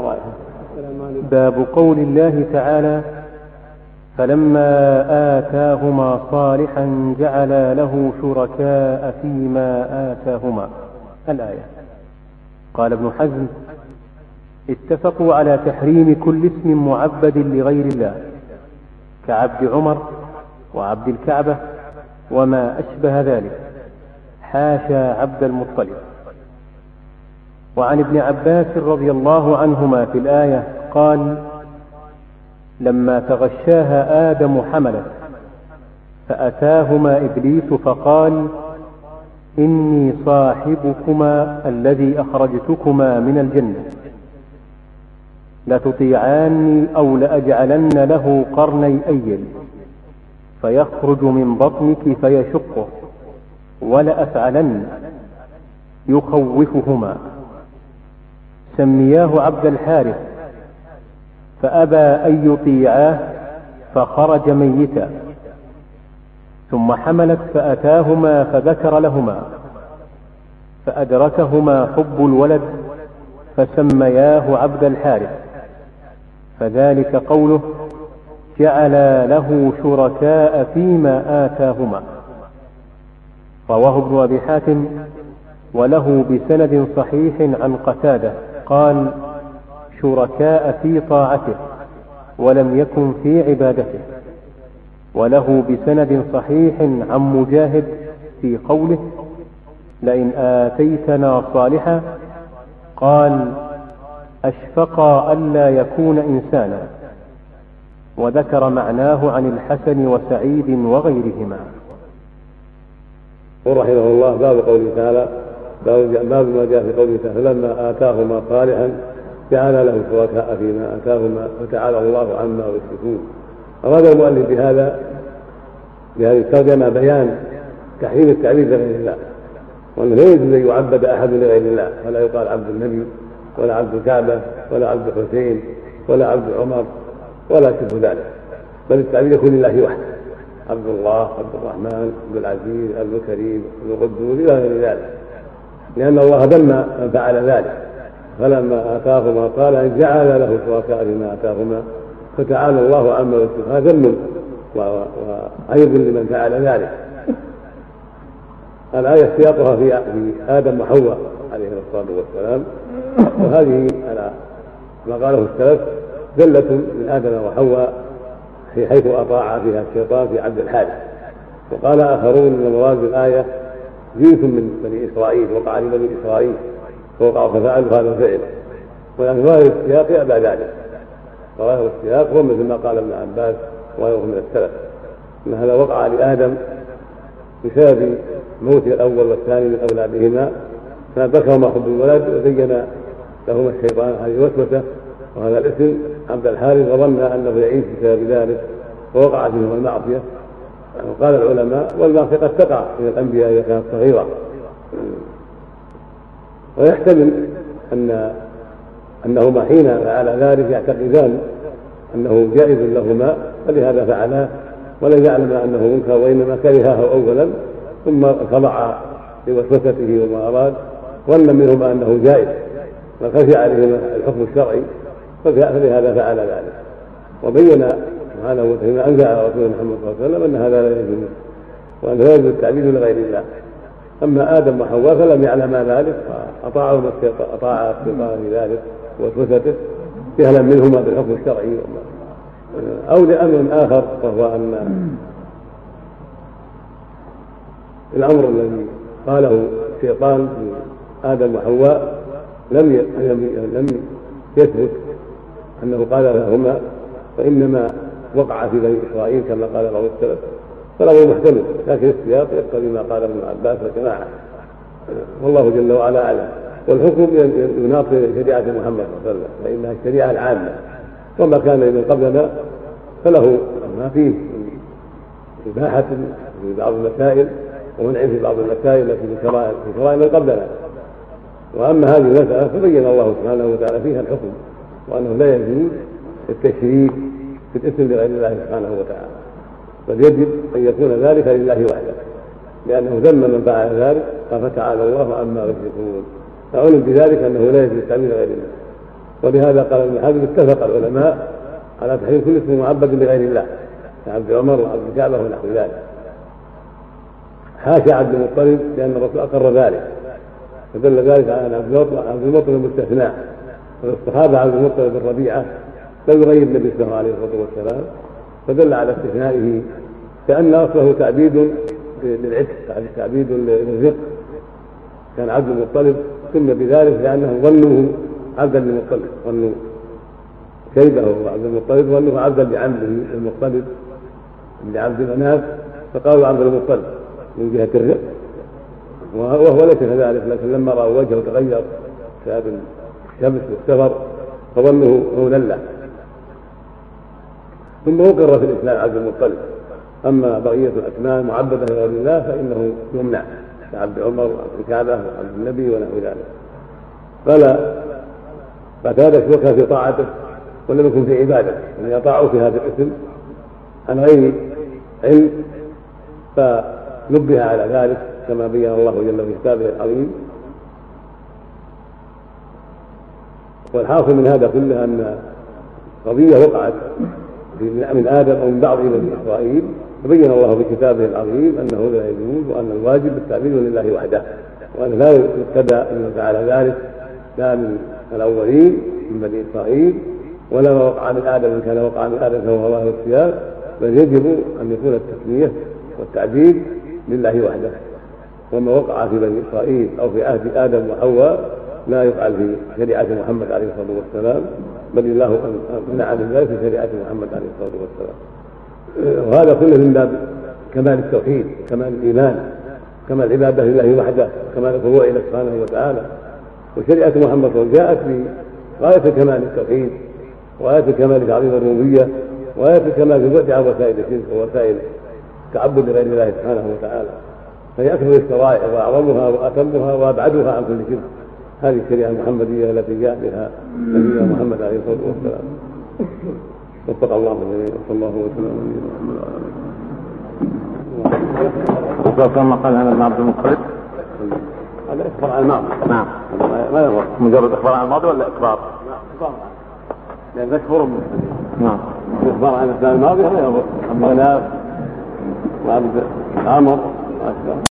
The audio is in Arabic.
صالحا. باب قول الله تعالى: فلما آتاهما صالحا جعل له شركاء فيما آتاهما. الآية. قال ابن حزم: اتفقوا على تحريم كل اسم معبد لغير الله كعبد عمر وعبد الكعبة وما أشبه ذلك، حاشا عبد المطلب. وعن ابن عباس رضي الله عنهما في الآية قال: لما تغشاها آدم حملت، فأتاهما إبليس فقال: إني صاحبكما الذي أخرجتكما من الجنة، لتطيعاني أو لأجعلن له قرني أيل فيخرج من بطنك فيشقه، ولأفعلن يخوفهما. سمياه عبد الحارث، فأبى أن يطيعاه فخرج ميتا. ثم حملت فأتاهما فذكر لهما، فأدركهما حب الولد فسمياه عبد الحارث، فذلك قوله: جعل له شركاء فيما آتاهما. رواه ابن أبي حاتم وله بسند صحيح عن قتادة قال: شركاء في طاعته ولم يكن في عبادته. وله بسند صحيح عن مجاهد في قوله: لئن آتيتنا صالحا، قال: أشفقا ألا يكون إنسانا. وذكر معناه عن الحسن وسعيد وغيرهما. ورحمه الله باب قوله تعالى، باب ما جاء في قوله تعالى: فلما آتاهما صالحا جعل له شركاء فيما آتاهما فتعالى الله عما يشركون. أراد المؤلف بهذه الترجمة بيان تحريم التعبيد لغير الله، وأنه لا يجوز أن يعبد أحد لغير الله، فلا يقال عبد النبي ولا عبد الكعبة ولا عبد الحسين ولا عبد عمر ولا شبه ذلك، بل التعبيد يكون لله وحده: عبد الله، عبد الرحمن، عبد العزيز، عبد الكريم، عبد القدوس إلى غير ذلك، لأن الله ذم من فعل ذلك. فلما آتاهما قال: جعل له شركاء فيما آتاهما فتعالى الله عما يشركون. هذا ذم وعيب لمن فعل ذلك. الآية سياقها في آدم وحواء عليه الصلاة والسلام، وهذه على ما قاله السلف ذلة من آدم وحواء في حيث أطاع فيها الشيطان في عبد الحارث. وقال آخرون من مراد الآية: جنس من بني إسرائيل وقع لبني إسرائيل فوقعوا ففعلوا هذا الفعل، ولكن ظاهر السياق يأبى ذلك. ظاهر السياق هو مثل ما قال ابن عباس وغيره من السلف، أن هذا وقع لآدم بسبب موت الأول والثاني من أولادهما، فذكرهما حب الولد وزين لهما الشيطان هذه الوسوسة وهذا الاسم عبد الحارث، وظن أنه يعيش بسبب ذلك فوقع فيهم المعصية. وقال العلماء: والمعصية قد تقع من الأنبياء إذا كانت صغيرة، ويحتمل أنهما حين فعل ذلك يعتقدان أنه جائز لهما فلهذا فعلا، ولم يعلم أنه منكر، وإنما كرهه أولا ثم خضع لوسوسته وما أراد، ظن منهما أنه جائز وخشي عليهما الحكم الشرعي فلهذا فعل ذلك. وبين سبحانه وتعالى أنزل على رسول محمد صلى الله عليه وسلم أن هذا لا يجوز، وأنه لا يجوز التعبيد لغير الله. أما آدم وحواء فلم يعلما ذلك فأطاع الشيطان في ذلك ووسوسته جهلا منهما بالحكم الشرعي، أو لأمر آخر، وهو أن الأمر الذي قاله الشيطان في آدم وحواء لم يثبت أنه قال لهما، وإنما وقع في بني إسرائيل كما قال بعض السلف، فالأمر محتمل، لكن السياق يقتضي ما قال ابن عباس وجماعة، والله جل وعلا أعلم. والحكم يناطر شريعة محمد صلى الله عليه وسلم، فإنها الشريعة العامة، وما كان من قبلنا فله ما فيه إباحة في بعض المسائل ومنع في بعض المسائل التي في شرائع من قبلنا. وأما هذه المسألة فبين الله سبحانه وتعالى فيها الحكم، وأنه لا يجوز التشريك في الاسم لغير الله سبحانه وتعالى، بل يجب أن يكون ذلك لله وحده، لأنه ذم من فعل ذلك فتعالى الله عما يشركون. فعلم بذلك أنه لا يجوز التعبيد لغير الله. ولهذا قال ابن حزم اتفق العلماء على تحريم كل اسم معبد لغير الله كعبد عمر وعبد الكعبة ونحو ذلك. حاشا عبد المطلب لأن الرسول أقر ذلك، فدل ذلك على أن عبد المطلب مستثنى، والاصطحاب عبد المطلب الربيعة لا يغير النبي صلى الله عليه والسلام، فدل على استثنائه كأن أصله تعبيد للعتق، تعبيد للرزق. كان عبد المطلب سمي بذلك لأنه ظنوه عبدا للمطلب، ظنوا شيبه وعبد المطلب ظنوه عبدا لعمه المطلب لعبد مناف، فقالوا عبد المطلب من جهة الرزق، وهو ليس كذلك، لكن لما رأوا وجهه تغير بسبب الشمس والسفر فظنه هونا له، ثم أقر في الإسلام عبد المطلب. أما بقية الأسماء معبدة لغير الله فإنه يمنع كعبد عمر وعبد الكعبة وعبد النبي ونحو ذلك. قال فكان شركا في طاعته ولم يكن في عبادته، يعني يطاعوا في هذا الاسم عن غير علم، فنبه على ذلك كما بين الله جل في كتابه العظيم. والحاصل من هذا كله أن قضية وقعت من آدم أو من بعض بني إسرائيل، فبين الله في كتابه العظيم أنه لا يجوز، وأن الواجب التعبيد لله وحده، وأن لا يقتدى أن فعل ذلك لا من الأولين من بني إسرائيل ولا ما وقع من آدم، إن كان وقع من آدم فهو هواه واختيار، بل يجب أن يكون التسمية والتعبيد لله وحده. وما وقع في بني إسرائيل أو في عهد آدم وحواء لا يفعل في شريعة محمد عليه الصلاة والسلام، بل الله منع من ذلك في شريعة محمد عليه الصلاة والسلام. وهذا كله من باب كمال التوحيد، كمال الإيمان، كمال العبادة لله وحده، كمال الخضوع إليه سبحانه وتعالى. وشريعة محمد صلى الله عليه وسلم جاءت بغاية كمال التوحيد وغاية كمال تعظيم الربوبية وغاية كمال البعد عن وسائل الشرك ووسائل التعبد لغير الله سبحانه وتعالى، فهي أكثر الشرائع وأعظمها وأتمها وأبعدها عن كل شرك. هذه الشريعة المحمدية التي جاء بها نبينا محمد عليه الصلاة والسلام. وفق الله جميعا، وصلى الله وسلم على نبينا محمد. كما قال هذا ابن عبد المطلب هذا إخبار عن الماضي. نعم، ما يضر مجرد إخبار عن الماضي ولا إقرار؟ إخبار، لأن مشهور نعم، إخبار عن الأسماء الماضية لا يضر. أما ناس وعبد عمر وأشبه